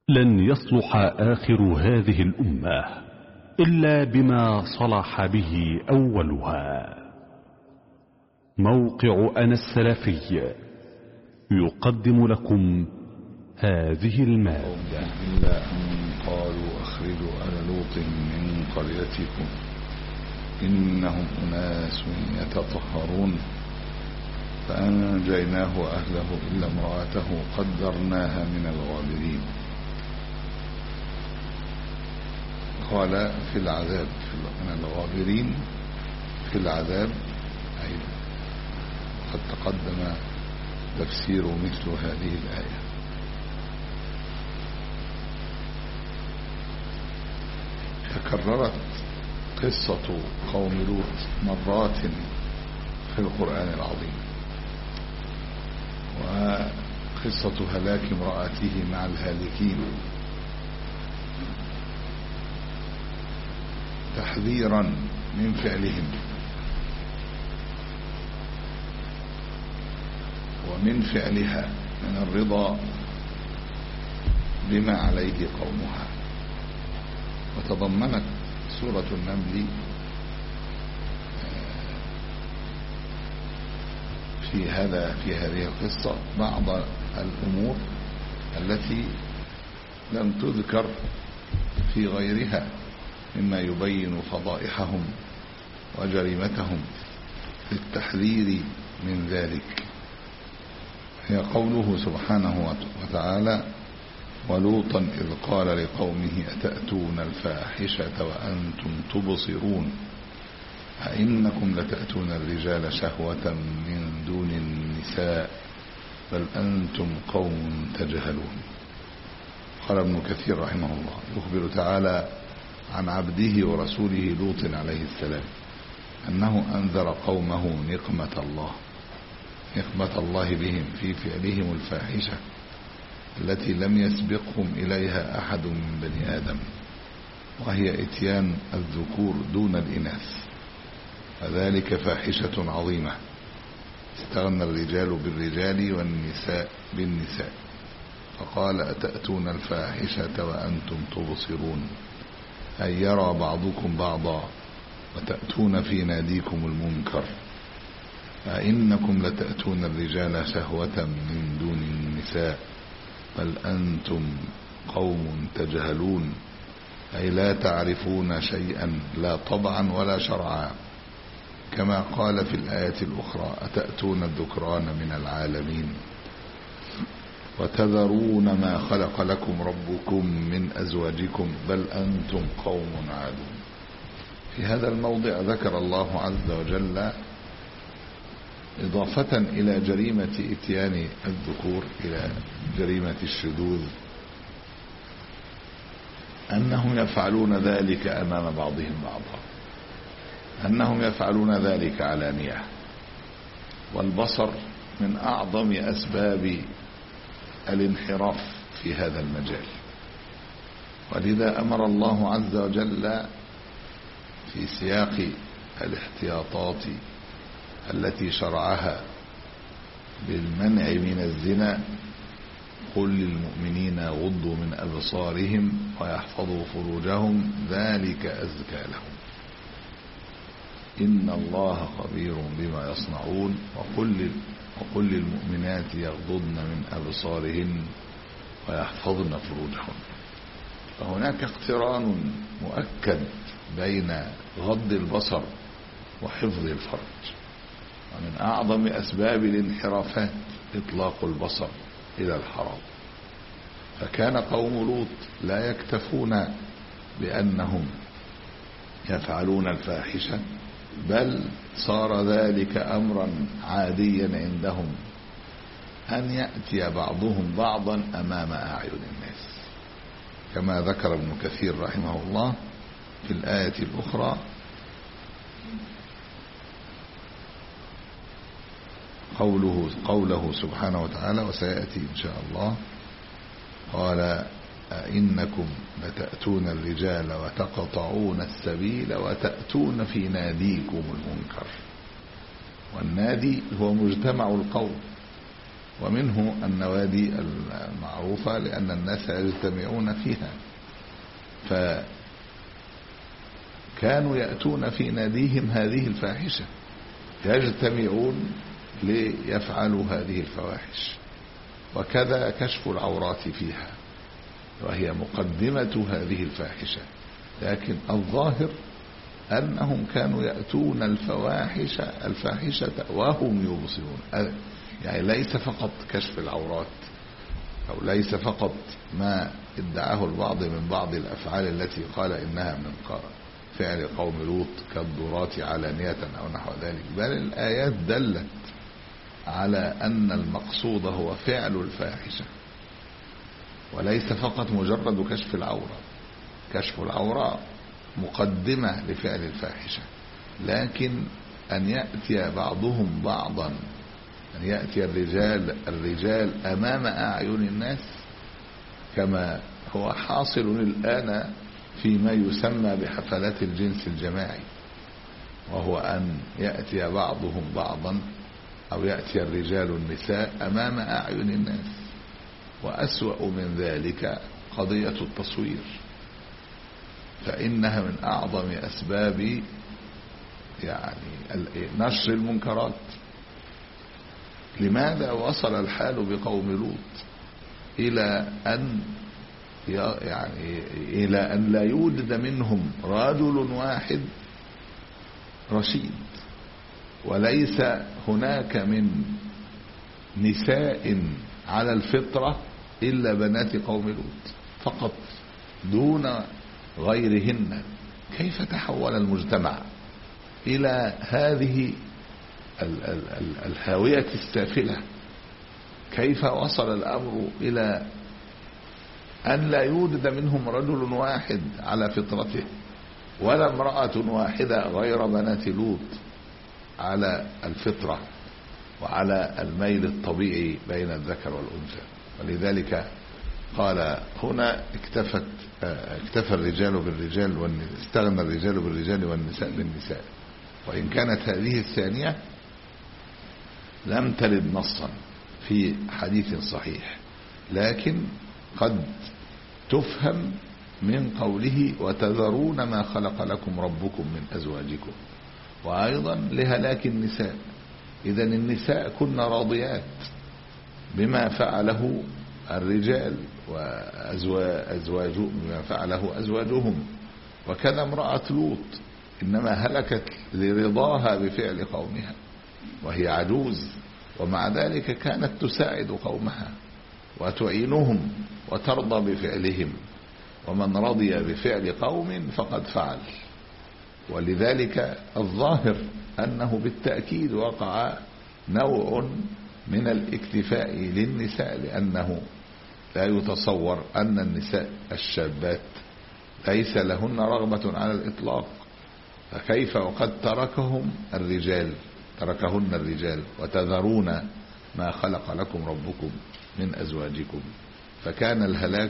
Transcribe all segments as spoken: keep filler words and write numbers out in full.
لن يصلح آخر هذه الأمة إلا بما صلح به أولها. موقع أنا السلفي يقدم لكم هذه المادة. إلا أن قالوا أخرجوا آل لوط من قريتكم إنهم أناس يتطهرون فأنجيناه وأهله إلا امرأته قدرناها من الغابرين. قال في العذاب من الغابرين في العذاب، أي قد تقدم تفسير مثل هذه الآية. تكررت قصة قوم لوط مرات في القرآن العظيم، وقصة هلاك امرأته مع الهالكين تحذيرا من فعلهم ومن فعلها من الرضا بما عليه قومها. وتضمنت سورة النمل في هذا في هذه القصة بعض الأمور التي لم تذكر في غيرها مما يبين فضائحهم وجريمتهم في التحذير من ذلك. هي قوله سبحانه وتعالى: ولوطا إذ قال لقومه أتأتون الفاحشة وأنتم تبصرون أئنكم لتأتون الرجال شهوة من دون النساء بل أنتم قوم تجهلون. قال ابن كثير رحمه الله يخبر تعالى عن عبده ورسوله لوط عليه السلام أنه أنذر قومه نقمة الله نقمة الله بهم في فعلهم الفاحشة التي لم يسبقهم إليها أحد من بني آدم، وهي إتيان الذكور دون الإناث، فذلك فاحشة عظيمة استغنى الرجال بالرجال والنساء بالنساء، فقال أتأتون الفاحشة وأنتم تبصرون، أي يرى بعضكم بعضا وتأتون في ناديكم المنكر أئنكم لتأتون الرجال شهوة من دون النساء بل أنتم قوم تجهلون، أي لا تعرفون شيئا لا طبعا ولا شرعا، كما قال في الآية الأخرى أتأتون الذكران من العالمين وتذرون ما خلق لكم ربكم من أزواجكم بل أنتم قوم عادون. في هذا الموضع ذكر الله عز وجل إضافة إلى جريمة إتيان الذكور إلى جريمة الشذوذ أنهم يفعلون ذلك أمام بعضهم بعضا، أنهم يفعلون ذلك علانية، والبصر من أعظم أسباب الانحراف في هذا المجال. ولذا أمر الله عز وجل في سياق الاحتياطات التي شرعها بالمنع من الزنا: قل للمؤمنين يغضوا من أبصارهم ويحفظوا فروجهم ذلك أزكى لهم إن الله خبير بما يصنعون وقل وقل للمؤمنات يغضضن من أبصارهن ويحفظن فروجهن. فهناك اقتران مؤكد بين غض البصر وحفظ الفرج، ومن أعظم أسباب الانحرافات إطلاق البصر إلى الحرام. فكان قوم لوط لا يكتفون بأنهم يفعلون الفاحشة، بل صار ذلك أمرا عاديا عندهم أن يأتي بعضهم بعضا أمام أعين الناس، كما ذكر ابن كثير رحمه الله في الآية الأخرى قوله, قوله سبحانه وتعالى وسيأتي إن شاء الله قال أئنكم لتأتون الرجال وتقطعون السبيل وتأتون في ناديكم المنكر. والنادي هو مجتمع القوم، ومنه النوادي المعروفة لأن الناس يجتمعون فيها، فكانوا يأتون في ناديهم هذه الفاحشة، يجتمعون ليفعلوا هذه الفواحش. وكذا كشف العورات فيها، وهي مقدمة هذه الفاحشة، لكن الظاهر أنهم كانوا يأتون الفواحش الفاحشة وهم يبصرون، يعني ليس فقط كشف العورات، أو ليس فقط ما ادعاه البعض من بعض الأفعال التي قال إنها من فعل قوم لوط كالضرات علانية أو نحو ذلك، بل الآيات دلت على أن المقصود هو فعل الفاحشة، وليس فقط مجرد كشف العورة. كشف العورة مقدمة لفعل الفاحشة، لكن أن يأتي بعضهم بعضا، أن يأتي الرجال الرجال أمام أعين الناس كما هو حاصل الآن فيما يسمى بحفلات الجنس الجماعي، وهو أن يأتي بعضهم بعضا أو يأتي الرجال النساء أمام أعين الناس. وأسوأ من ذلك قضية التصوير، فإنها من أعظم أسباب يعني نشر المنكرات. لماذا وصل الحال بقوم لوط إلى أن يعني إلى أن لا يوجد منهم رجل واحد رشيد، وليس هناك من نساء على الفطرة إلا بنات قوم لوط فقط دون غيرهن؟ كيف تحول المجتمع إلى هذه الهاوية السافلة؟ كيف وصل الأمر إلى أن لا يوجد منهم رجل واحد على فطرته ولا امرأة واحدة غير بنات لوط على الفطرة وعلى الميل الطبيعي بين الذكر والأنثى؟ ولذلك قال هنا اكتفت اكتفى الرجال بالرجال، استغنى الرجال بالرجال والنساء بالنساء. وإن كانت هذه الثانية لم ترد نصا في حديث صحيح، لكن قد تفهم من قوله وتذرون ما خلق لكم ربكم من أزواجكم، وأيضا لهلاك النساء. إذن النساء كن راضيات بما فعله الرجال وأزواجهم بما فعله أزواجهم، وكذا امرأة لوط إنما هلكت لرضاها بفعل قومها وهي عجوز، ومع ذلك كانت تساعد قومها وتعينهم وترضى بفعلهم، ومن رضي بفعل قوم فقد فعل. ولذلك الظاهر أنه بالتأكيد وقع نوع من الاكتفاء للنساء، لأنه لا يتصور أن النساء الشابات ليس لهن رغبة على الإطلاق، فكيف وقد تركهم الرجال تركهن الرجال وتذرون ما خلق لكم ربكم من أزواجكم؟ فكان الهلاك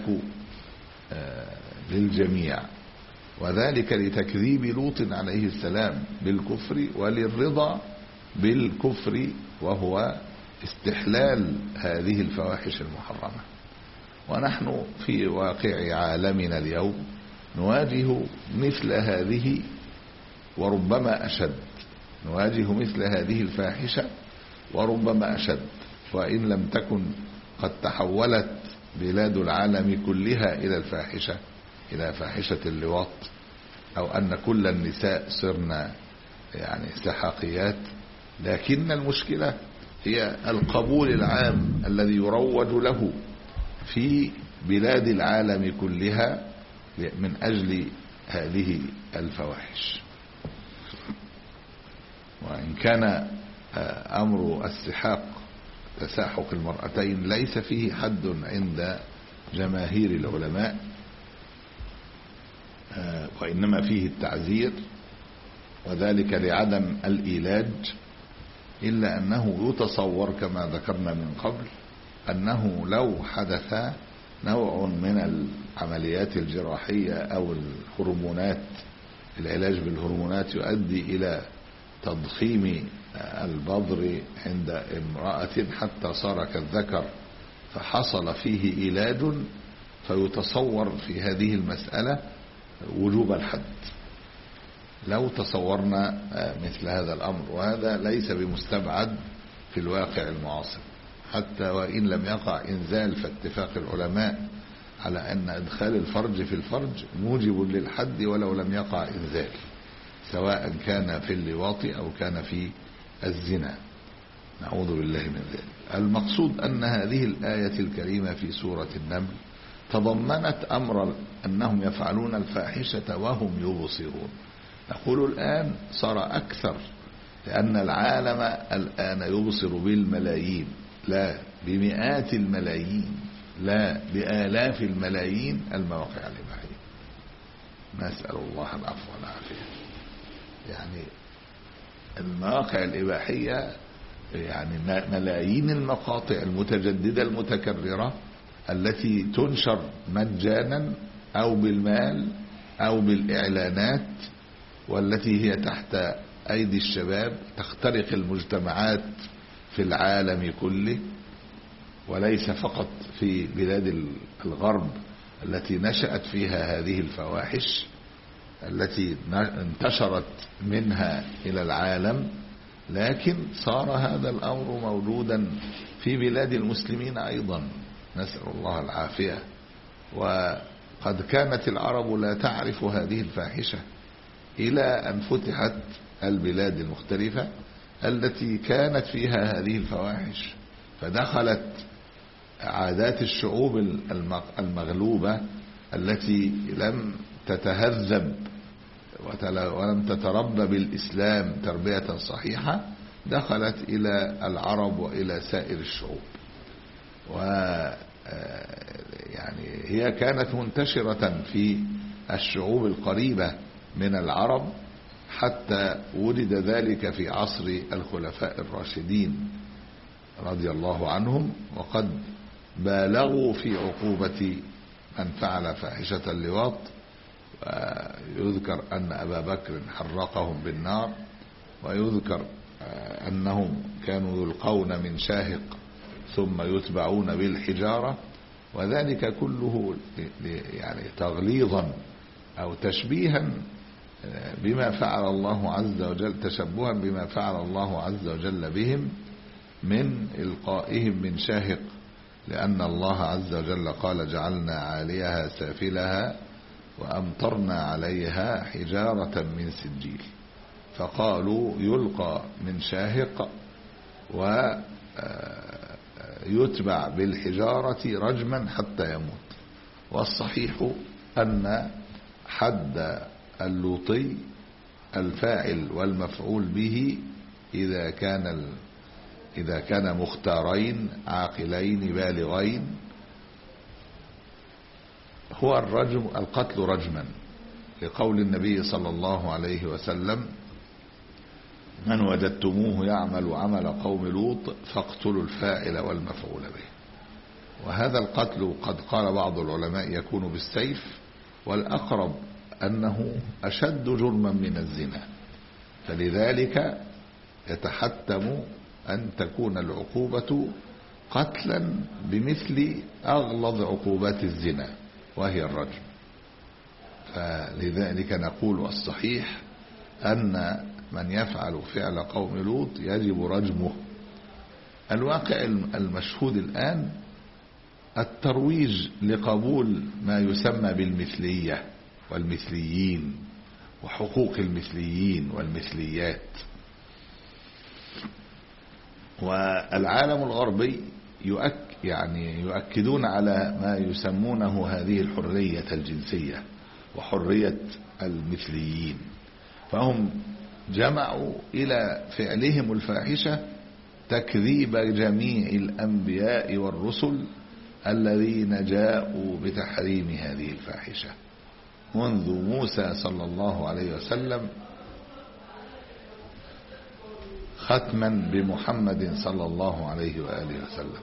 للجميع، وذلك لتكذيب لوط عليه السلام بالكفر وللرضا بالكفر، وهو استحلال هذه الفواحش المحرمة. ونحن في واقع عالمنا اليوم نواجه مثل هذه وربما أشد، نواجه مثل هذه الفاحشة وربما أشد، وإن لم تكن قد تحولت بلاد العالم كلها إلى الفاحشة، إلى فاحشة اللواط، أو أن كل النساء صرنا يعني سحاقيات. لكن المشكلة هي القبول العام الذي يروج له في بلاد العالم كلها من أجل هذه الفواحش. وإن كان أمر السحاق تساحق المرأتين ليس فيه حد عند جماهير العلماء، وإنما فيه التعزير، وذلك لعدم الإيلاج، إلا أنه يتصور كما ذكرنا من قبل أنه لو حدث نوع من العمليات الجراحية أو الهرمونات، العلاج بالهرمونات يؤدي إلى تضخيم البضر عند امرأة حتى صار كالذكر فحصل فيه إيلاج، فيتصور في هذه المسألة وجوب الحد لو تصورنا مثل هذا الأمر، وهذا ليس بمستبعد في الواقع المعاصر حتى وإن لم يقع إنزال، فاتفاق العلماء على أن إدخال الفرج في الفرج موجب للحد ولو لم يقع إنزال، سواء كان في اللواط أو كان في الزنا، نعوذ بالله من ذلك. المقصود أن هذه الآية الكريمة في سورة النمل تضمنت أمر أنهم يفعلون الفاحشة وهم يبصرون. نقول الآن صار أكثر، لأن العالم الآن يبصر بالملايين، لا بمئات الملايين، لا بآلاف الملايين المواقع الإباحية، نسأل الله العفو والعافية. يعني المواقع الإباحية يعني ملايين المقاطع المتجددة المتكررة التي تنشر مجانا أو بالمال أو بالإعلانات، والتي هي تحت أيدي الشباب، تخترق المجتمعات في العالم كله، وليس فقط في بلاد الغرب التي نشأت فيها هذه الفواحش التي انتشرت منها إلى العالم، لكن صار هذا الأمر موجودا في بلاد المسلمين أيضا، نسأل الله العافية. وقد كانت العرب لا تعرف هذه الفاحشة إلى أن فتحت البلاد المختلفة التي كانت فيها هذه الفواحش، فدخلت عادات الشعوب المغلوبة التي لم تتهذب ولم تتربى بالإسلام تربية صحيحة، دخلت إلى العرب وإلى سائر الشعوب، و يعني هي كانت منتشرة في الشعوب القريبة من العرب حتى ولد ذلك في عصر الخلفاء الراشدين رضي الله عنهم، وقد بالغوا في عقوبة من فعل فاحشة اللواط. يذكر أن أبا بكر حرقهم بالنار، ويذكر أنهم كانوا يلقون من شاهق ثم يتبعون بالحجارة، وذلك كله يعني تغليظا أو تشبيها بما فعل الله عز وجل، تشبها بما فعل الله عز وجل بهم من إلقائهم من شاهق، لأن الله عز وجل قال جعلنا عاليها سافلها وأمطرنا عليها حجارة من سجيل، فقالوا يلقى من شاهق ويتبع بالحجارة رجما حتى يموت. والصحيح أن حد اللوطي الفاعل والمفعول به إذا كان إذا كان مختارين عاقلين بالغين هو الرجم القتل رجما، لقول النبي صلى الله عليه وسلم من وجدتموه يعمل عمل قوم لوط فاقتلوا الفاعل والمفعول به. وهذا القتل قد قال بعض العلماء يكون بالسيف، والأقرب أنه أشد جرما من الزنا، فلذلك يتحتم أن تكون العقوبة قتلا بمثل أغلظ عقوبات الزنا وهي الرجم. فلذلك نقول الصحيح أن من يفعل فعل قوم لوط يجب رجمه. الواقع المشهود الآن الترويج لقبول ما يسمى بالمثلية والمثليين وحقوق المثليين والمثليات. والعالم الغربي يؤك يعني يؤكدون على ما يسمونه هذه الحرية الجنسية وحرية المثليين، فهم جمعوا إلى فعلهم الفاحشة تكذيب جميع الأنبياء والرسل الذين جاءوا بتحريم هذه الفاحشة منذ موسى صلى الله عليه وسلم ختما بمحمد صلى الله عليه وآله وسلم.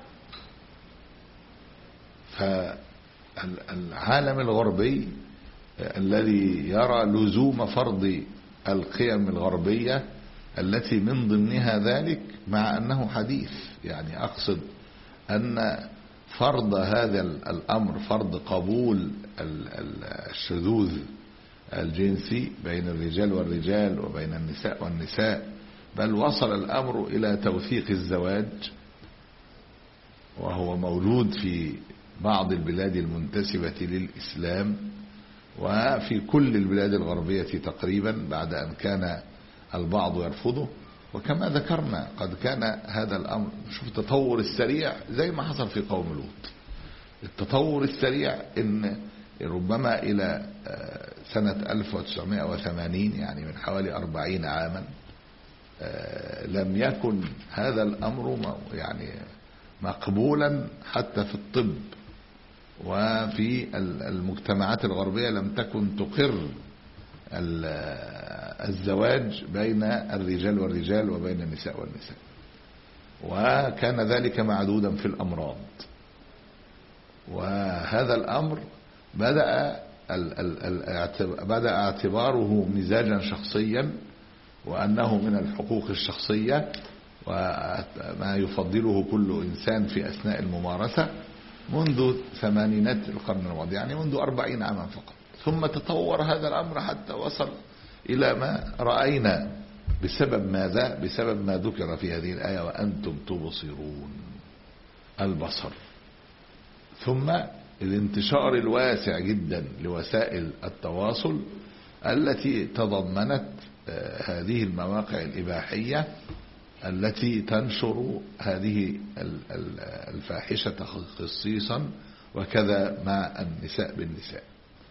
فالعالم الغربي الذي يرى لزوم فرض القيم الغربية التي من ضمنها ذلك، مع أنه حديث. يعني أقصد أن فرض هذا الأمر، فرض قبول الشذوذ الجنسي بين الرجال والرجال وبين النساء والنساء، بل وصل الأمر إلى توثيق الزواج، وهو موجود في بعض البلاد المنتسبة للإسلام وفي كل البلاد الغربية تقريبا، بعد أن كان البعض يرفضه. وكما ذكرنا قد كان هذا الأمر، شوف التطور السريع زي ما حصل في قوم لوط، التطور السريع إن ربما إلى سنة ألف وتسعمائة وثمانين، يعني من حوالي أربعين عاما، لم يكن هذا الأمر يعني مقبولا حتى في الطب، وفي المجتمعات الغربية لم تكن تقر الزواج بين الرجال والرجال وبين النساء والنساء، وكان ذلك معدودا في الأمراض. وهذا الأمر بدأ بدأ اعتباره مزاجا شخصيا، وأنه من الحقوق الشخصية وما يفضله كل إنسان في أثناء الممارسة منذ ثمانينات القرن الماضي، يعني منذ أربعين عاما فقط. ثم تطور هذا الأمر حتى وصل إلى ما رأينا. بسبب ماذا؟ بسبب ما ذكر في هذه الآية: وأنتم تبصرون، البصر. ثم الانتشار الواسع جدا لوسائل التواصل التي تضمنت هذه المواقع الإباحية التي تنشر هذه الفاحشة خصيصا، وكذا مع النساء بالنساء.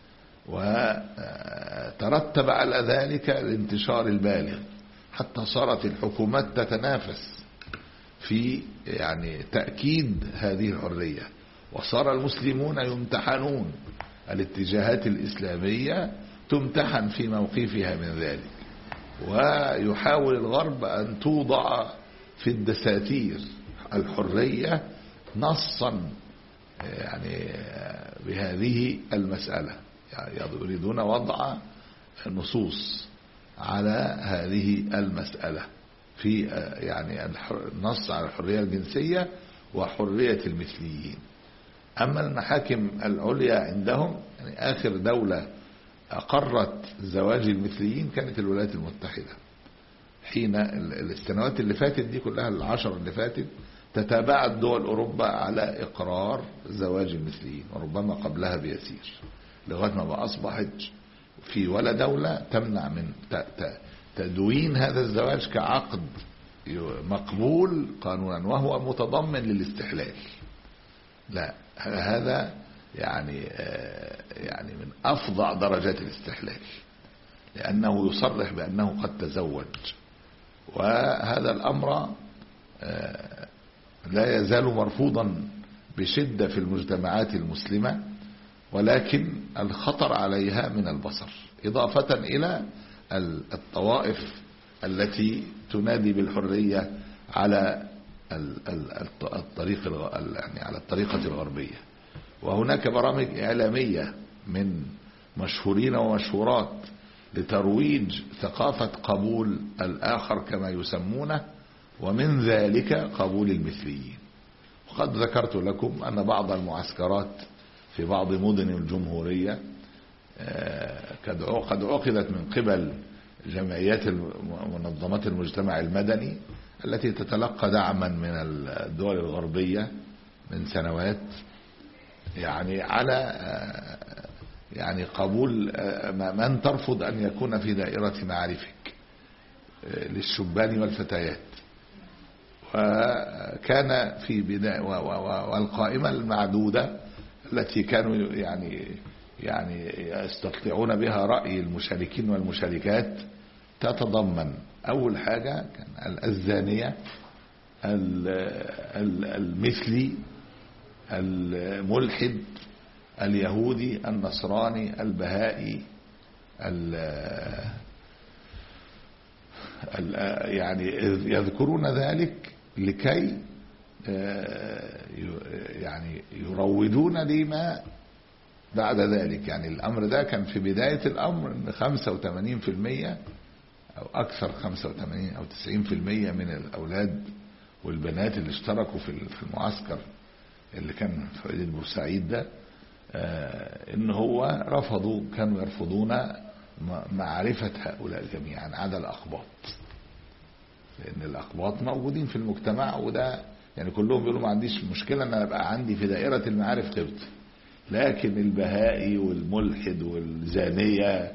وترتب على ذلك الانتشار البالغ حتى صارت الحكومات تتنافس في يعني تأكيد هذه الحرية، وصار المسلمون يمتحنون، الاتجاهات الإسلامية تمتحن في موقفها من ذلك، ويحاول الغرب أن توضع في الدساتير الحرية نصا يعني بهذه المسألة، يعني يريدون وضع نصوص على هذه المسألة في يعني النص على الحرية الجنسية وحرية المثليين. أما المحاكم العليا عندهم، يعني آخر دولة أقرت زواج المثليين كانت الولايات المتحدة، حين السنوات اللي فاتت دي كلها، العشر اللي فاتت، تتابعت دول أوروبا على إقرار زواج المثليين، وربما قبلها بيسير، لغاية ما بقى أصبحت في ولا دولة تمنع من تدوين هذا الزواج كعقد مقبول قانونا وهو متضمن للاستحلال. لا، هذا يعني يعني من أفظع درجات الاستحلال، لأنه يصرح بأنه قد تزوج. وهذا الأمر لا يزال مرفوضا بشدة في المجتمعات المسلمة، ولكن الخطر عليها من البصر، إضافة إلى الطوائف التي تنادي بالحرية على الطريق يعني على الطريقة الغربية. وهناك برامج إعلامية من مشهورين ومشهورات لترويج ثقافة قبول الآخر كما يسمونه، ومن ذلك قبول المثليين. وقد ذكرت لكم أن بعض المعسكرات في بعض مدن الجمهورية قد عقدت من قبل جمعيات منظمات المجتمع المدني التي تتلقى دعما من الدول الغربية من سنوات، يعني على يعني قبول من ترفض أن يكون في دائرة معارفك للشبان والفتيات. وكان في بداية والقائمة المعدودة التي كانوا يعني يعني يستطيعون بها رأي المشاركين والمشاركات تتضمن أول حاجة كان الزانية، المثلي، الملحد، اليهودي، النصراني، البهائي، يعني يذكرون ذلك لكي يعني يروجون لما بعد ذلك. يعني الأمر ده كان في بداية الأمر إن خمسة وثمانين في المية أو أكثر، خمسة وثمانين أو تسعين في المية من الأولاد والبنات اللي اشتركوا في المعسكر اللي كان في مدينة بورسعيد ده آه إن هو رفضوا، كانوا يرفضون معرفة هؤلاء جميعا عدا الأقباط، لأن الأقباط موجودين في المجتمع، وده يعني كلهم بيقولوا ما عنديش مشكلة أن أبقى عندي في دائرة المعارف قبط، لكن البهائي والملحد والزانية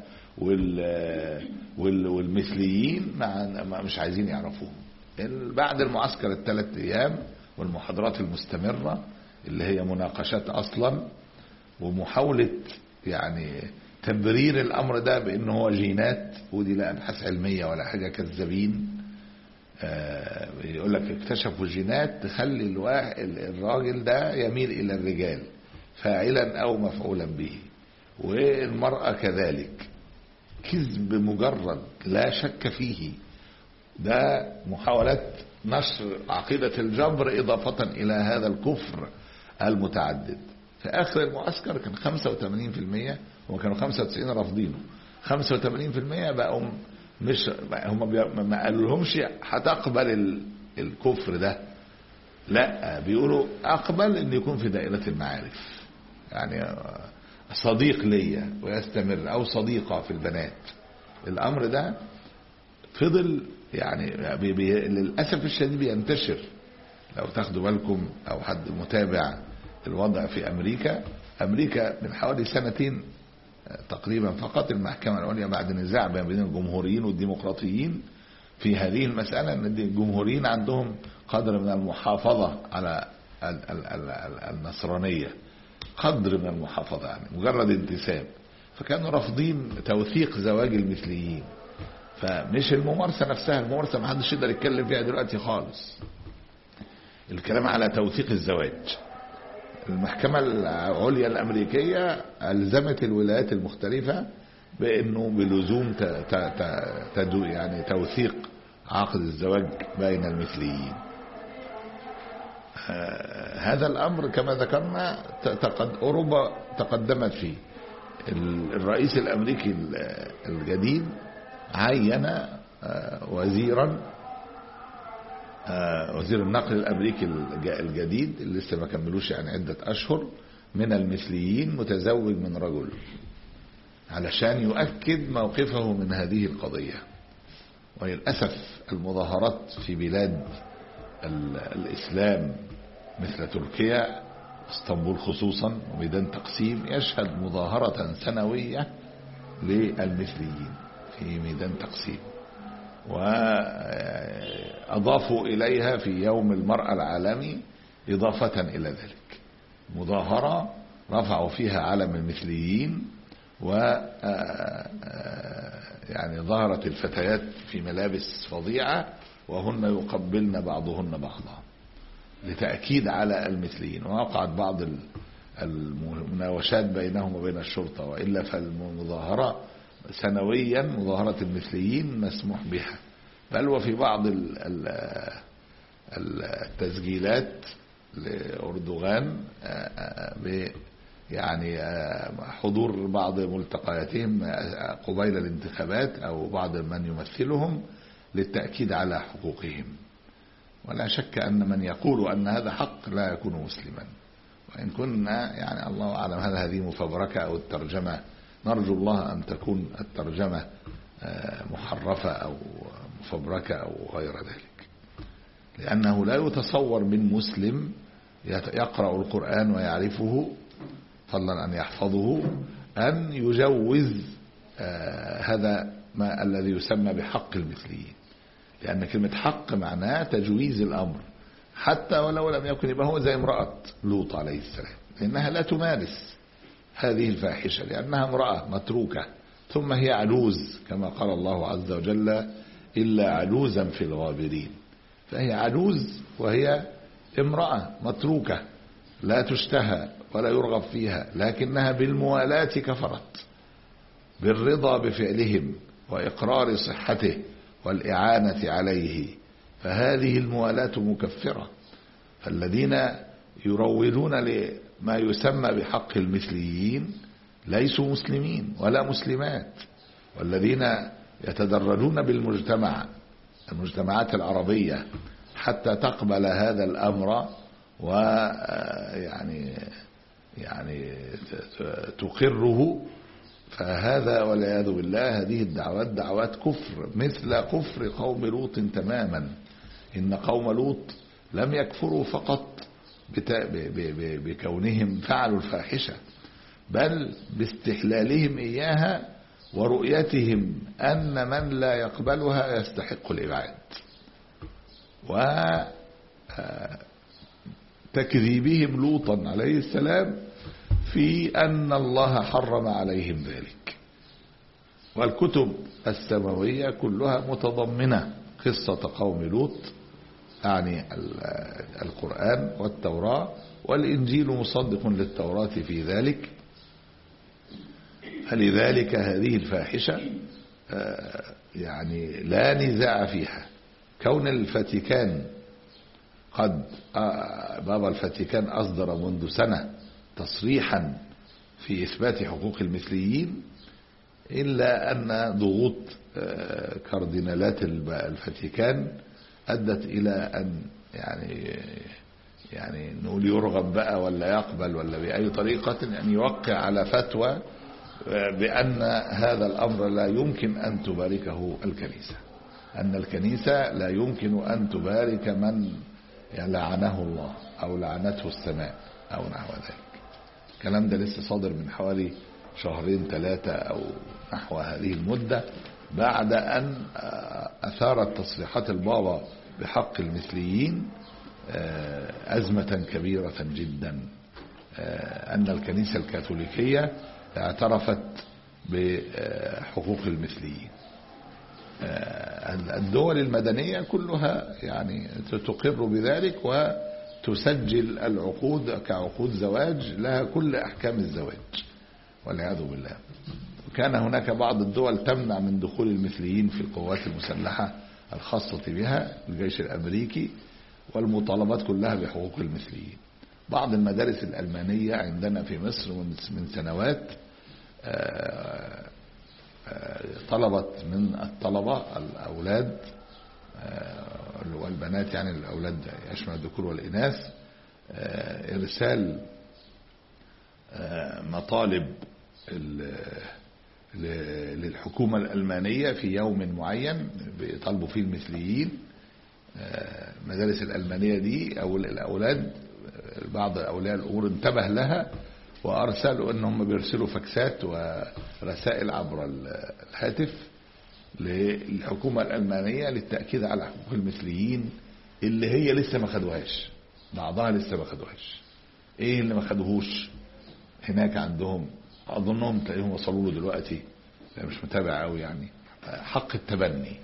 والمثليين مش عايزين يعرفوهم. بعد المعسكر الثلاث أيام والمحاضرات المستمرة اللي هي مناقشات أصلا ومحاولة يعني تبرير الأمر ده بأنه هو جينات، ودي لا أبحاث علمية ولا حاجة، كذابين. آه يقول لك اكتشفوا جينات تخلي الراجل ده يميل إلى الرجال فاعلا أو مفعولا به، والمرأة كذلك. كذب مجرد لا شك فيه، ده محاولة نشر عقيدة الجبر إضافة إلى هذا الكفر المتعدد. في آخر المعسكر كان خمسة وثمانين في المية، هم كانوا خمسة وتسعين رافضينه، خمسة وثمانين في المية بقوا مش هم ما قالوا لهمش هتقبل الكفر ده، لا بيقولوا أقبل إن يكون في دائرة المعارف، يعني صديق ليا ويستمر أو صديقة في البنات. الأمر ده فضل يعني بي بي للأسف الشديد بينتشر. لو تاخدوا بالكم أو حد متابع الوضع في أمريكا، أمريكا من حوالي سنتين تقريبا فقط المحكمة العليا بعد نزاع بين الجمهوريين والديمقراطيين في هذه المسألة، أن الجمهوريين عندهم قدر من المحافظة على النصرانية، قدر من المحافظة يعني مجرد انتساب، فكانوا رافضين توثيق زواج المثليين. فمش الممارسة نفسها، الممارسة ما حدش يقدر يتكلم فيها دلوقتي خالص، الكلام على توثيق الزواج. المحكمة العليا الأمريكية ألزمت الولايات المختلفة بأنه بلزوم تدو يعني توثيق عقد الزواج بين المثليين. هذا الأمر كما ذكرنا تقد أوروبا تقدمت فيه. الرئيس الأمريكي الجديد عين وزيرا وزير النقل الأمريكي الجديد اللي لسه ما كملوش يعني عدة أشهر من المثليين، متزوج من رجل، علشان يؤكد موقفه من هذه القضية. وللأسف المظاهرات في بلاد الإسلام مثل تركيا، اسطنبول خصوصا وميدان تقسيم، يشهد مظاهرة سنوية للمثليين في ميدان تقسيم. وأضافوا إليها في يوم المرأة العالمي إضافة إلى ذلك مظاهرة رفعوا فيها علم المثليين، و يعني ظهرت الفتيات في ملابس فظيعة وهن يقبلن بعضهن بعضا لتأكيد على المثليين. ووقعت بعض المناوشات بينهم وبين الشرطة، وإلا فالمظاهرة سنويا مظاهرة المثليين مسموح بها. بل وفي بعض التسجيلات لأردوغان يعني حضور بعض ملتقياتهم قبيل الانتخابات أو بعض من يمثلهم للتأكيد على حقوقهم. ولا شك أن من يقول أن هذا حق لا يكون مسلما، وإن كنا يعني الله أعلم هل هذه مفبركة أو الترجمة، نرجو الله أن تكون الترجمة محرفة أو مفبركة أو غير ذلك، لأنه لا يتصور من مسلم يقرأ القرآن ويعرفه فضلا أن يحفظه أن يجوز هذا ما الذي يسمى بحق المثليين، لأن كلمة حق معناه تجويز الأمر، حتى ولو لم يكن يبقى هو زي امرأة لوط عليه السلام، لأنها لا تمارس هذه الفاحشة لأنها امرأة متروكة، ثم هي عجوز كما قال الله عز وجل إلا عجوزا في الغابرين، فهي عجوز وهي امرأة متروكة لا تشتهى ولا يرغب فيها، لكنها بالموالاة كفرت بالرضا بفعلهم وإقرار صحته والإعانة عليه، فهذه الموالاة مكفرة. فالذين يروجون لما يسمى بحق المثليين ليسوا مسلمين ولا مسلمات، والذين يتدرجون بالمجتمع المجتمعات العربية حتى تقبل هذا الأمر ويعني يعني تقره، فهذا والعياذ بالله هذه الدعوات دعوات كفر مثل كفر قوم لوط تماما. إن قوم لوط لم يكفروا فقط بكونهم فعلوا الفاحشة، بل باستحلالهم إياها ورؤيتهم أن من لا يقبلها يستحق الإبعاد، وتكذيبهم لوطا عليه السلام في أن الله حرم عليهم ذلك. والكتب السماوية كلها متضمنة قصة قوم لوط، يعني القرآن والتوراة، والإنجيل مصدق للتوراة في ذلك. فلذلك هذه الفاحشة يعني لا نزاع فيها. كون الفاتيكان قد بابا الفاتيكان أصدر منذ سنة تصريحا في إثبات حقوق المثليين، إلا أن ضغوط كاردينالات الفاتيكان أدت إلى أن يعني يعني نقول يرغب بقى ولا يقبل ولا بأي طريقة أن يوقع على فتوى بأن هذا الأمر لا يمكن أن تباركه الكنيسة، أن الكنيسة لا يمكن أن تبارك من لعنه الله أو لعنته السماء أو نحو ذلك. الكلام ده لسه صادر من حوالي شهرين ثلاثة أو نحو هذه المدة، بعد أن أثارت تصريحات البابا بحق المثليين أزمة كبيرة جدا، أن الكنيسة الكاثوليكية اعترفت بحقوق المثليين. الدول المدنية كلها يعني تقر بذلك وتسجل العقود كعقود زواج لها كل أحكام الزواج والعياذ بالله. كان هناك بعض الدول تمنع من دخول المثليين في القوات المسلحة الخاصة بها الجيش الأمريكي، والمطالبات كلها بحقوق المثليين. بعض المدارس الألمانية عندنا في مصر من سنوات طلبت من الطلبة الأولاد والبنات، يعني الأولاد يشمل الذكور والإناث، إرسال مطالب للحكومة الألمانية في يوم معين بيطالبوا فيه المثليين. مدارس الألمانية دي أو الأولاد بعض أولياء الأمور انتبه لها وأرسلوا أنهم بيرسلوا فاكسات ورسائل عبر الهاتف للحكومة الألمانية للتأكيد على حقوق المثليين اللي هي لسه ما خدوهاش، بعضها لسه ما خدوهاش. ايه اللي ما خدوهوش هناك عندهم؟ اظنهم تلاقيهم وصلوا له دلوقتي، مش متابع قوي يعني. حق التبني،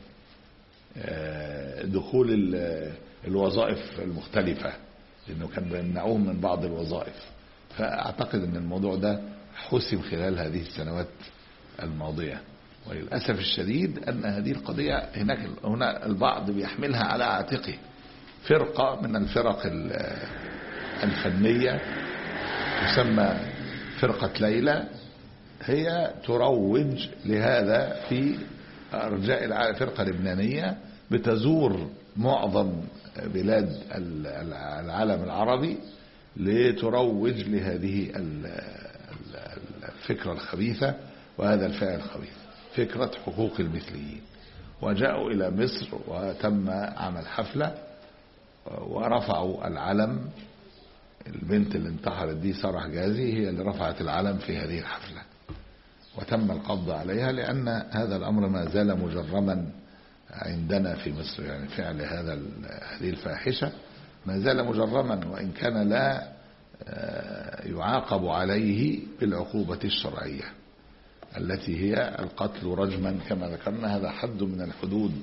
دخول الوظائف المختلفة، لانه كان بيمنعوهم من بعض الوظائف. فاعتقد ان الموضوع ده حسم خلال هذه السنوات الماضية. وللأسف الشديد أن هذه القضية هناك هنا البعض بيحملها على عاتقه. فرقة من الفرق الفنية تسمى فرقة ليلى، هي تروج لهذا في أرجاء العالم. فرقة لبنانية بتزور معظم بلاد العالم العربي لتروج لهذه الفكرة الخبيثة وهذا الفعل الخبيث، فكرة حقوق المثليين. وجاءوا إلى مصر وتم عمل حفلة ورفعوا العلم. البنت اللي انتحرت دي سارة حجازي هي اللي رفعت العلم في هذه الحفلة، وتم القبض عليها لأن هذا الأمر ما زال مجرما عندنا في مصر. يعني فعل هذا هذه الفاحشة ما زال مجرما، وإن كان لا يعاقب عليه بالعقوبة الشرعية التي هي القتل رجما كما ذكرنا. هذا حد من الحدود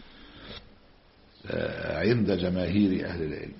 عند جماهير أهل العلم.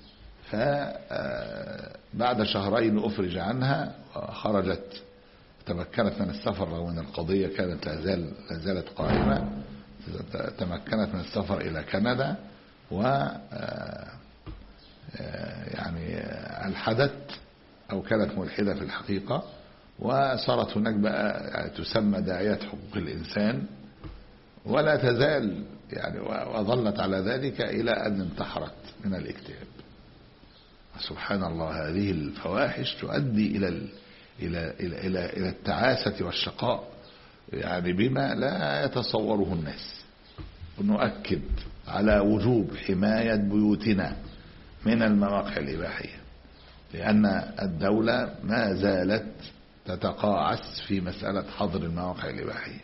فبعد شهرين أفرج عنها وخرجت، تمكنت من السفر رغم أن القضية كانت لازال لازالت قائمة. تمكنت من السفر إلى كندا، و يعني الحدت أو كانت ملحدة في الحقيقة، وصارت هناك بقى يعني تسمى داعية حقوق الإنسان، ولا تزال يعني وظلت على ذلك إلى أن انتحرت من الاكتئاب. سبحان الله، هذه الفواحش تؤدي إلى إلى إلى إلى إلى التعاسة والشقاء يعني بما لا يتصوره الناس. ونؤكد على وجوب حماية بيوتنا من المواقع الإباحية، لأن الدولة ما زالت تتقاعس في مسألة حظر المواقع الإباحية،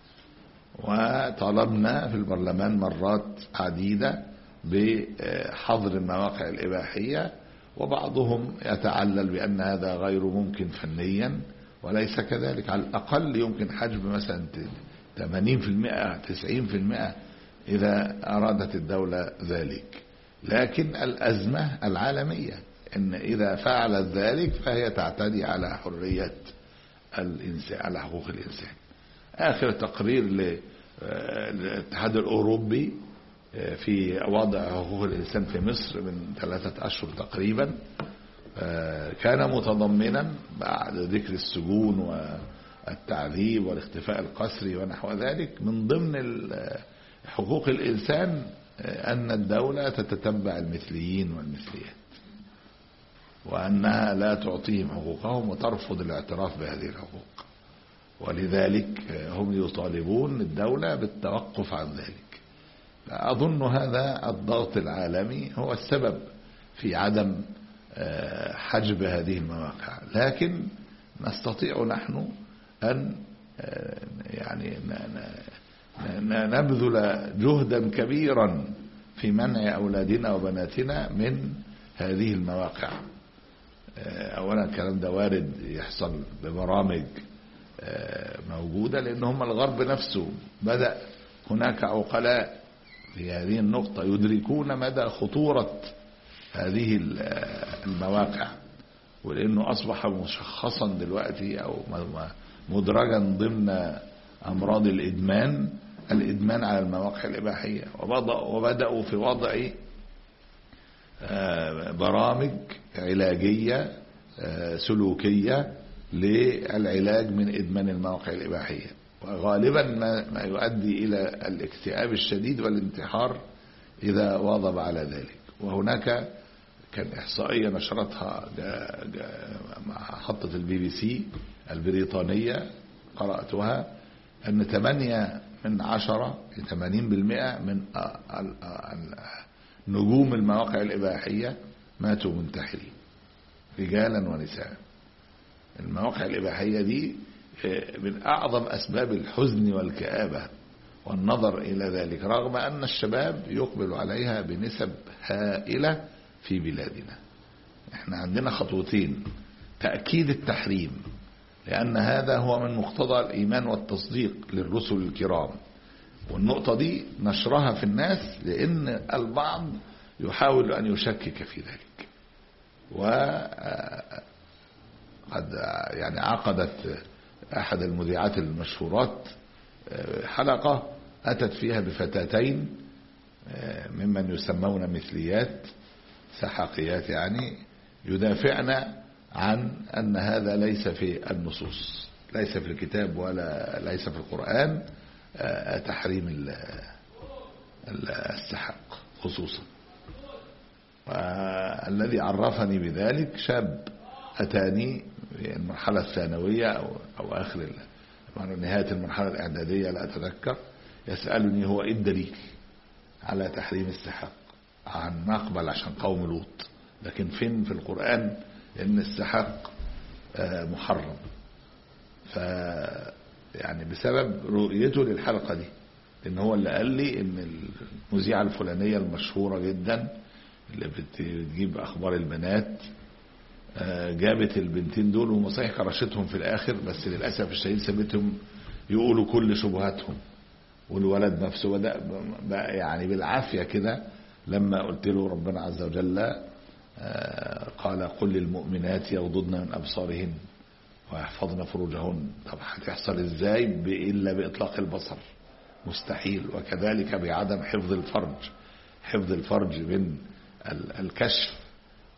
وطلبنا في البرلمان مرات عديدة بحظر المواقع الإباحية، وبعضهم يتعلل بأن هذا غير ممكن فنيا، وليس كذلك. على الأقل يمكن حجب مثلا ثمانين بالمئة تسعين بالمئة إذا أرادت الدولة ذلك، لكن الأزمة العالمية إن إذا فعلت ذلك فهي تعتدي على حرية الإنسان، على حقوق الإنسان. آخر تقرير للاتحاد الأوروبي في وضع حقوق الإنسان في مصر من ثلاثة أشهر تقريبا كان متضمنا بعد ذكر السجون والتعذيب والاختفاء القسري ونحو ذلك، من ضمن حقوق الإنسان أن الدولة تتتبع المثليين والمثليات، وأنها لا تعطيهم حقوقهم وترفض الاعتراف بهذه الحقوق، ولذلك هم يطالبون الدولة بالتوقف عن ذلك. أظن هذا الضغط العالمي هو السبب في عدم حجب هذه المواقع، لكن نستطيع نحن أن يعني نبذل جهدا كبيرا في منع أولادنا وبناتنا من هذه المواقع. أولا الكلام ده وارد يحصل ببرامج موجودة، لأن هم الغرب نفسه بدأ هناك عقلاء في هذه النقطة يدركون مدى خطورة هذه المواقع، ولأنه أصبح مشخصا دلوقتي أو مدرجا ضمن أمراض الإدمان، الإدمان على المواقع الإباحية. وبدأوا في وضع برامج علاجية سلوكية للعلاج من إدمان المواقع الإباحية، وغالبا ما يؤدي إلى الاكتئاب الشديد والانتحار إذا واظب على ذلك. وهناك كان إحصائية نشرتها محطة البي بي سي البريطانية قرأتها، أن ثمانية من عشرة ثمانين بالمئة من نجوم المواقع الإباحية ماتوا منتحرين، رجالا ونساء. المواقع الإباحية دي من أعظم أسباب الحزن والكآبة والنظر إلى ذلك، رغم أن الشباب يقبل عليها بنسب هائلة في بلادنا. احنا عندنا خطوتين: تأكيد التحريم، لأن هذا هو من مقتضى الإيمان والتصديق للرسل الكرام، والنقطة دي نشرها في الناس لأن البعض يحاول أن يشكك في ذلك. وقد يعني عقدت أحد المذيعات المشهورات حلقة أتت فيها بفتاتين ممن يسمون مثليات سحقيات، يعني يدافعن عن أن هذا ليس في النصوص، ليس في الكتاب ولا ليس في القرآن تحريم السحق خصوصا. والذي عرفني بذلك شاب أتاني في المرحلة الثانوية أو, أو آخر نهاية المرحلة الإعدادية لا أتذكر، يسألني هو إيه الدليل على تحريم السحق؟ عن نقبل عشان قوم لوط، لكن فين في القرآن إن السحق محرم؟ ف يعني بسبب رؤيته للحلقة دي، لأن هو اللي قال لي إن المذيعة الفلانية المشهورة جدا اللي بتجيب أخبار البنات جابت البنتين دول، وهم صحيح كرشتهم في الآخر، بس للأسف الشديد سابتهم يقولوا كل شبهاتهم، والولد نفسه بدأ بقى يعني بالعافية كده. لما قلت له ربنا عز وجل قال قل للمؤمنات يغضضن من أبصارهن ويحفظن فروجهن، طب هتحصل ازاي إلا بإطلاق البصر؟ مستحيل. وكذلك بعدم حفظ الفرج، حفظ الفرج من الكشف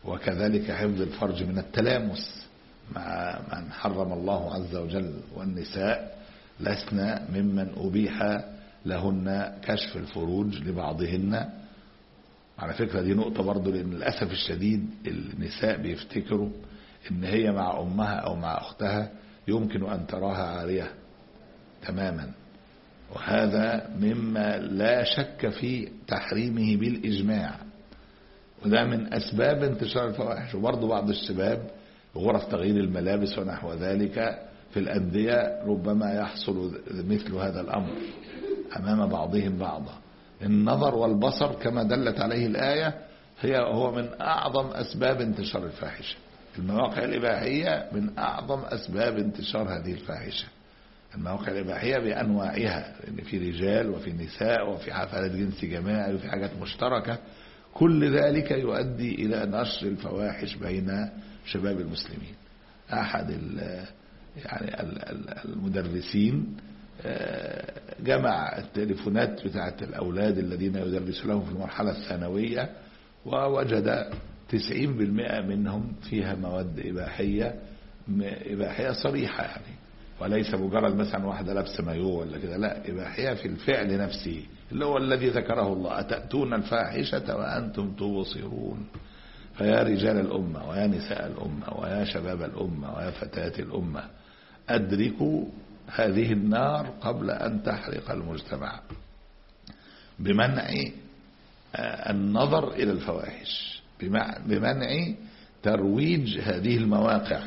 وكذلك حفظ الفرج من التلامس مع من حرم الله عز وجل، والنساء لسنا ممن أبيح لهن كشف الفروج لبعضهن. على فكرة دي نقطة برضو، لأن للأسف الشديد النساء بيفتكروا إن هي مع أمها أو مع أختها يمكن أن تراها عارية تماما، وهذا مما لا شك في تحريمه بالإجماع، وده من أسباب انتشار الفواحش. وبرضو بعض الشباب غرف تغيير الملابس ونحو ذلك في الأندية ربما يحصل مثل هذا الأمر أمام بعضهم بعضا. النظر والبصر كما دلت عليه الآية هي هو من أعظم أسباب انتشار الفاحشة. المواقع الإباحية من أعظم أسباب انتشار هذه الفاحشة. المواقع الإباحية بأنواعها، لأن في رجال وفي نساء وفي حفلات جنس جماعي وفي حاجات مشتركة، كل ذلك يؤدي إلى نشر الفواحش بين شباب المسلمين. أحد يعني المدرسين جمع التليفونات بتاعت الأولاد الذين يدرس لهم في المرحلة الثانوية، ووجد تسعين بالمئة منهم فيها مواد إباحية إباحية صريحة، يعني وليس مجرد مثلا واحدة لابسة مايو ولا كده، لا، إباحية في الفعل نفسه اللي هو الذي ذكره الله: أتأتون الفاحشة وأنتم تبصرون. فيا رجال الأمة ويا نساء الأمة ويا شباب الأمة ويا فتيات الأمة، أدركوا هذه النار قبل أن تحرق المجتمع بمنع النظر إلى الفواحش، بمنع ترويج هذه المواقع.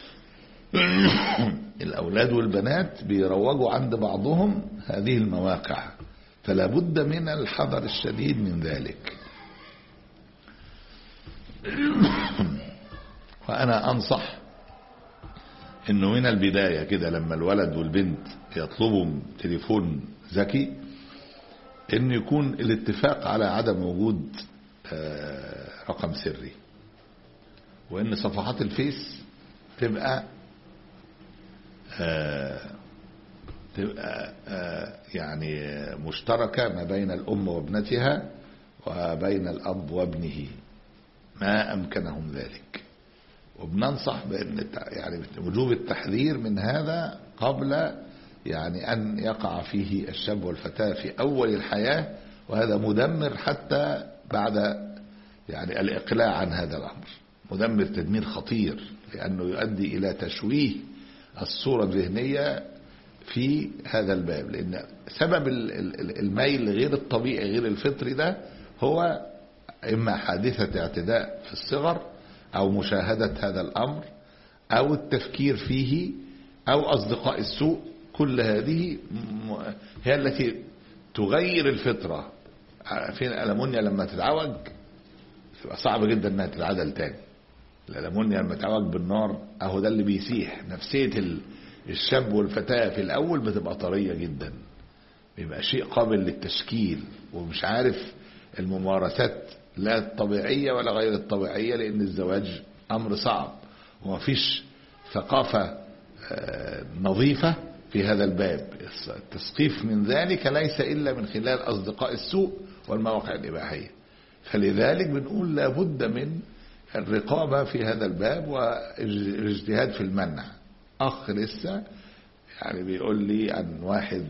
الأولاد والبنات بيروجوا عند بعضهم هذه المواقع، فلا بد من الحذر الشديد من ذلك. وأنا أنصح إنه من البداية كده لما الولد والبنت يطلبوا تليفون ذكي، إن يكون الاتفاق على عدم وجود رقم سري، وإن صفحات الفيس تبقى تبقى يعني مشتركة ما بين الأم وابنتها وبين الأب وابنه ما أمكنهم ذلك. وبننصح بأن يعني وجوب التحذير من هذا قبل يعني أن يقع فيه الشاب والفتاة في أول الحياة، وهذا مدمر حتى بعد يعني الإقلاع عن هذا الأمر، مدمر تدمير خطير، لأنه يؤدي إلى تشويه الصورة الذهنية في هذا الباب. لأن سبب الميل غير الطبيعي غير الفطري ده هو إما حادثة اعتداء في الصغر، أو مشاهدة هذا الأمر، أو التفكير فيه، أو أصدقاء السوء. كل هذه هي التي تغير الفطرة. فين الألمونيا لما تتعوج تبقى صعب جدا أنها تتعدل تاني. الألمونيا لما تتعوج بالنار أهو ده اللي بيسيح نفسية الشاب والفتاة. في الأول بتبقى طرية جدا، بيبقى شيء قابل للتشكيل، ومش عارف الممارسات لا الطبيعية ولا غير الطبيعية، لأن الزواج أمر صعب ومفيش ثقافة نظيفة في هذا الباب. التثقيف من ذلك ليس إلا من خلال أصدقاء السوء والمواقع الإباحية. فلذلك بنقول لابد من الرقابة في هذا الباب والاجتهاد في المنع. أخ لسه يعني بيقول لي عن واحد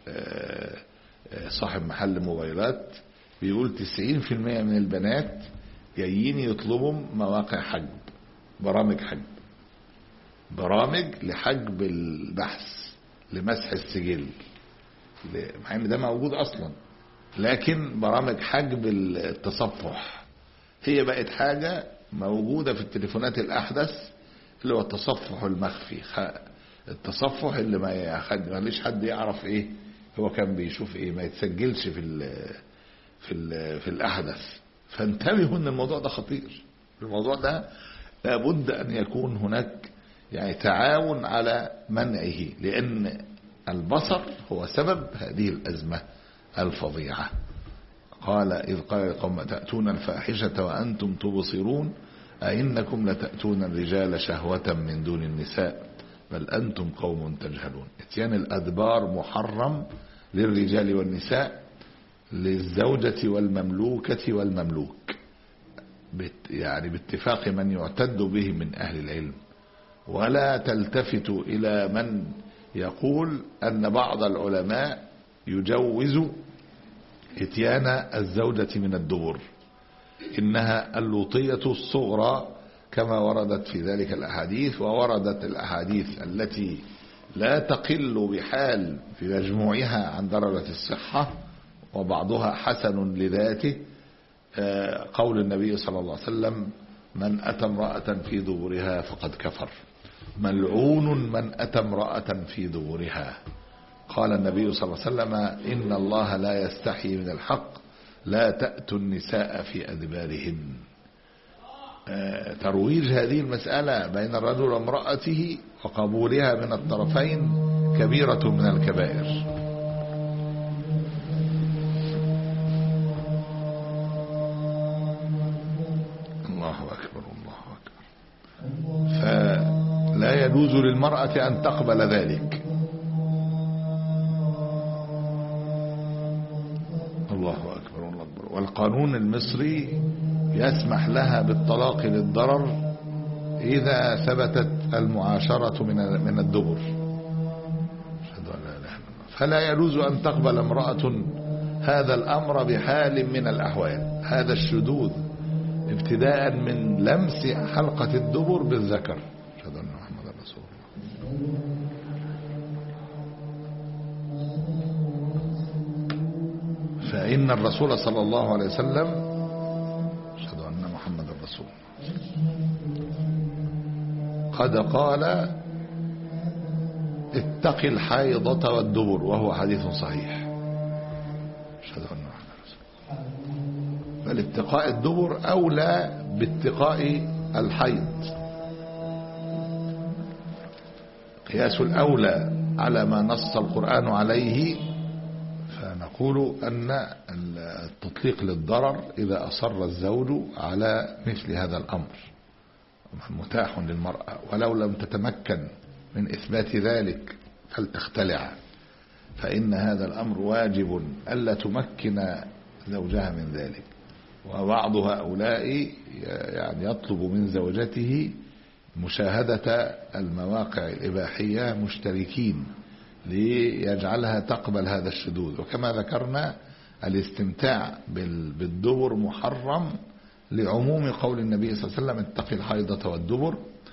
صاحب محل موبايلات، بيقول تسعين في المئة من البنات جايين يطلبوا مواقع حجب، برامج حجب، برامج لحجب البحث، لمسح السجل، مع ان ده موجود اصلا، لكن برامج حجب التصفح هي بقت حاجة موجودة في التليفونات الأحدث، اللي هو التصفح المخفي، التصفح اللي ما يخليش حد يعرف ايه هو كان بيشوف ايه، ما يتسجلش في ال في ال في الأحدث. فانتبهوا ان الموضوع ده خطير. الموضوع ده لابد ان يكون هناك يعني تعاون على منعه، لأن البصر هو سبب هذه الأزمة الفظيعة. قال إذ قال لقوم تأتون الفاحشة وأنتم تبصرون أئنكم لتأتون الرجال شهوة من دون النساء بل أنتم قوم تجهلون. اتيان الأدبار محرم للرجال والنساء، للزوجة والمملوكة والمملوك. يعني باتفاق من يعتد به من أهل العلم، ولا تلتفت إلى من يقول أن بعض العلماء يجوز اتيان الزوجة من الدبر، إنها اللوطية الصغرى كما وردت في ذلك الأحاديث. ووردت الأحاديث التي لا تقل بحال في مجموعها عن درجة الصحة، وبعضها حسن لذاته، قول النبي صلى الله عليه وسلم: من أتى امرأة في دبرها فقد كفر، ملعون من أتى امرأة في دبرها. قال النبي صلى الله عليه وسلم: إن الله لا يستحي من الحق، لا تأتوا النساء في أدبارهن. ترويج هذه المسألة بين الرجل وامرأته وقبولها من الطرفين كبيرة من الكبائر. الله أكبر الله أكبر. فلا يجوز للمرأة أن تقبل ذلك. الله أكبر الله أكبر. والقانون المصري يسمح لها بالطلاق للضرر إذا ثبتت المعاشرة من من الدبر. فلا يجوز أن تقبل امرأة هذا الأمر بحال من الأحوال. هذا الشذوذ ابتداء من لمس حلقة الدبر بالذكر. أشهد أن محمد رسول الله. فإن الرسول صلى الله عليه وسلم، أشهد أن محمد رسول الله، قد قال: اتق الحيضة والدبر، وهو حديث صحيح. أشهد أن محمد رسول الله. فالاتقاء الدبر أولى باتقاء الحيض. قياس الأولى على ما نص القرآن عليه، فنقول أن التطليق للضرر إذا أصر الزوج على مثل هذا الأمر متاح للمرأة، ولو لم تتمكن من إثبات ذلك فلتختلع، فإن هذا الأمر واجب ألا تمكن زوجها من ذلك. وبعض هؤلاء يعني يطلب من زوجته مشاهدة المواقع الإباحية مشتركين ليجعلها تقبل هذا الشذوذ. وكما ذكرنا الاستمتاع بالدبر محرم لعموم قول النبي صلى الله عليه وسلم: اتق الحيضة والدبر،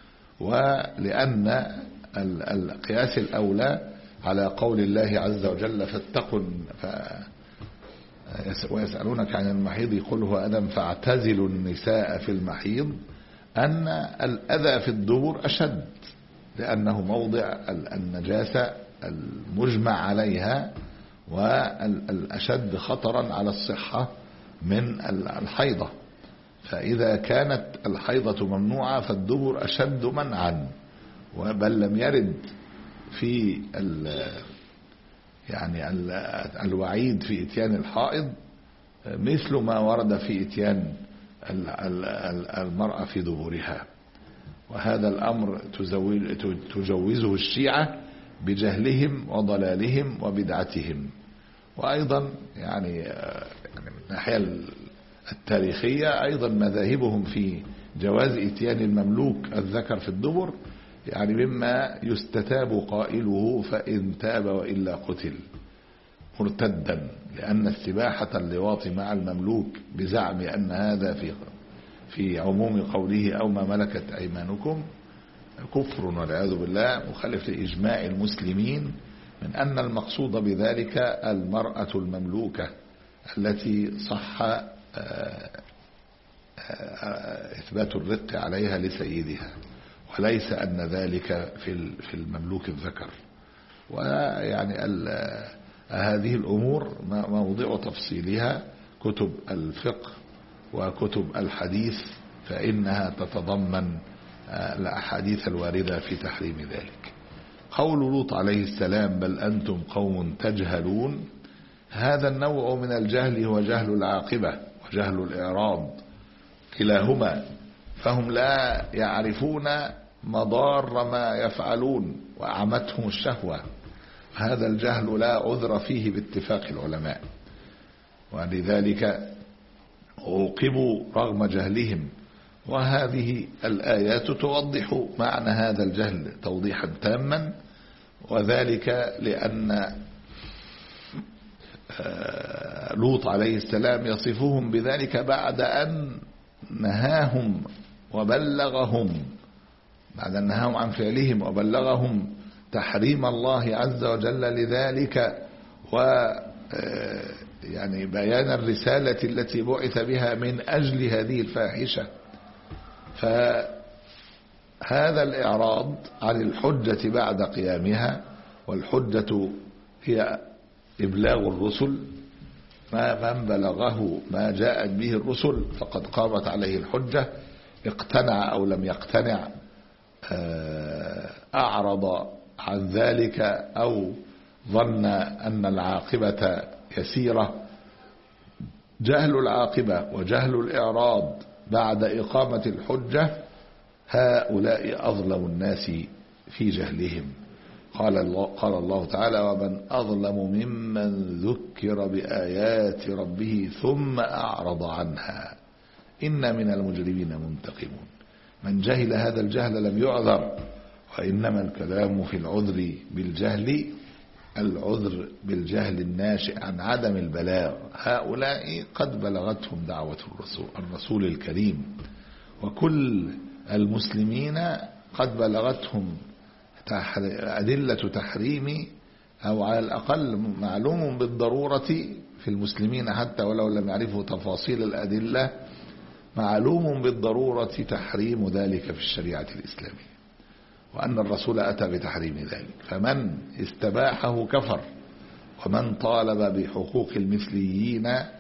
ولأن القياس الأولى على قول الله عز وجل: فاتقوا ف... ويسألونك عن المحيض قل هو أذى فاعتزلوا النساء في المحيض، أن الأذى في الدبر أشد، لأنه موضع النجاسة المجمع عليها والأشد خطرا على الصحة من الحيضة. فإذا كانت الحيضة ممنوعة فالدبر أشد منعا، بل لم يرد في ال يعني ال الوعيد في إتيان الحائض مثل ما ورد في إتيان المرأة في دبرها. وهذا الأمر تجوزه الشيعة بجهلهم وضلالهم وبدعتهم. وأيضا يعني من الناحية التاريخية أيضا مذاهبهم في جواز إتيان المملوك الذكر في الدبر يعني مما يستتاب قائله فإن تاب وإلا قتل مرتدا، لأن استباحة اللواط مع المملوك بزعم أن هذا في في عموم قوله أو ما ملكت أيمانكم كفر والعياذ بالله، مخالف لإجماع المسلمين من أن المقصود بذلك المرأة المملوكة التي صح إثبات الرق عليها لسيدها، وليس أن ذلك في المملوك الذكر. ويعني هذه الأمور موضع تفصيلها كتب الفقه وكتب الحديث، فإنها تتضمن الأحاديث الواردة في تحريم ذلك. قول لوط عليه السلام: بل أنتم قوم تجهلون، هذا النوع من الجهل هو جهل العاقبة وجهل الإعراض كلاهما، فهم لا يعرفون مضار ما يفعلون وأعمتهم الشهوة، هذا الجهل لا عذر فيه باتفاق العلماء. ولذلك عوقبوا رغم جهلهم. وهذه الآيات توضح معنى هذا الجهل توضيحا تاما، وذلك لأن لوط عليه السلام يصفهم بذلك بعد أن نهاهم وبلغهم بعد أن نهاهم عن فعلهم وبلغهم تحريم الله عز وجل لذلك، و يعني بيان الرسالة التي بعث بها من أجل هذه الفاحشة. فهذا الإعراض عن الحجة بعد قيامها، والحجة هي إبلاغ الرسل، ما من بلغه ما جاءت به الرسل فقد قامت عليه الحجة، اقتنع أو لم يقتنع، أعرض عن ذلك أو ظن أن العاقبة يسيرة. جهل العاقبة وجهل الإعراض بعد إقامة الحجة، هؤلاء أظلم الناس في جهلهم. قال الله, قال الله تعالى: ومن أظلم ممن ذكر بآيات ربه ثم أعرض عنها إن من المجرمين منتقمون. من جهل هذا الجهل لم يعذر، وإنما الكلام في العذر بالجهل العذر بالجهل الناشئ عن عدم البلاغ. هؤلاء قد بلغتهم دعوة الرسول, الرسول الكريم، وكل المسلمين قد بلغتهم أدلة تحريم، أو على الأقل معلوم بالضرورة في المسلمين حتى ولو لم يعرفوا تفاصيل الأدلة، معلوم بالضرورة تحريم ذلك في الشريعة الإسلامية، وأن الرسول أتى بتحريم ذلك. فمن استباحه كفر، ومن طالب بحقوق المثليين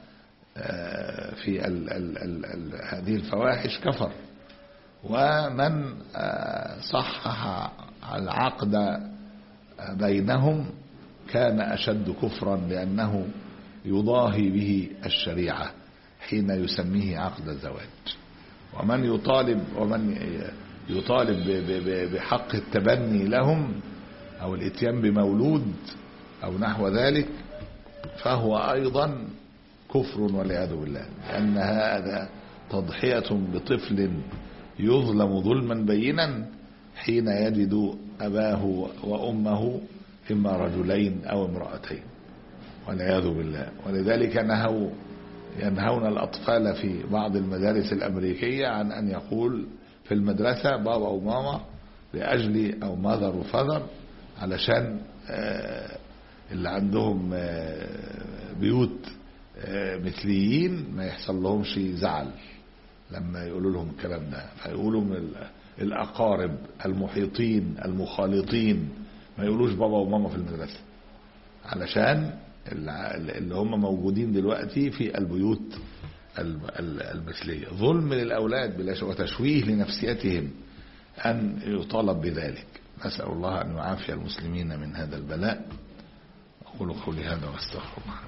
في ال ال ال ال هذه الفواحش كفر، ومن صحح العقد بينهم كان أشد كفرا، لأنه يضاهي به الشريعة حين يسميه عقد الزواج. ومن يطالب ومن يطالب بحق التبني لهم أو الاتيان بمولود أو نحو ذلك فهو أيضا كفر والعياذ بالله، لأن هذا تضحية بطفل يظلم ظلما بينا حين يجد أباه وأمه إما رجلين أو امرأتين والعياذ بالله. ولذلك نهوا ينهون الأطفال في بعض المدارس الأمريكية عن أن يقول في المدرسة بابا وماما لأجل أو ماذر وفاذر، علشان اللي عندهم بيوت مثليين ما يحصل لهم شيء زعل لما يقولوا لهم الكلام ده، فيقولوا من الأقارب المحيطين المخالطين ما يقولوش بابا وماما في المدرسة، علشان اللي هم موجودين دلوقتي في البيوت المثلية. ظلم للأولاد بلا شك وتشويه لنفسيتهم أن يطالب بذلك. نسأل الله أن يعافي المسلمين من هذا البلاء. أقول قولي هذا واستغفر الله.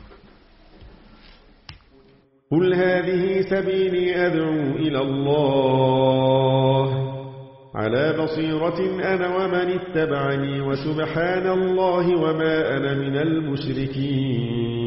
قل هذه سبيلي أدعو إلى الله على بصيرة أنا ومن اتبعني، وسبحان الله وما أنا من المشركين.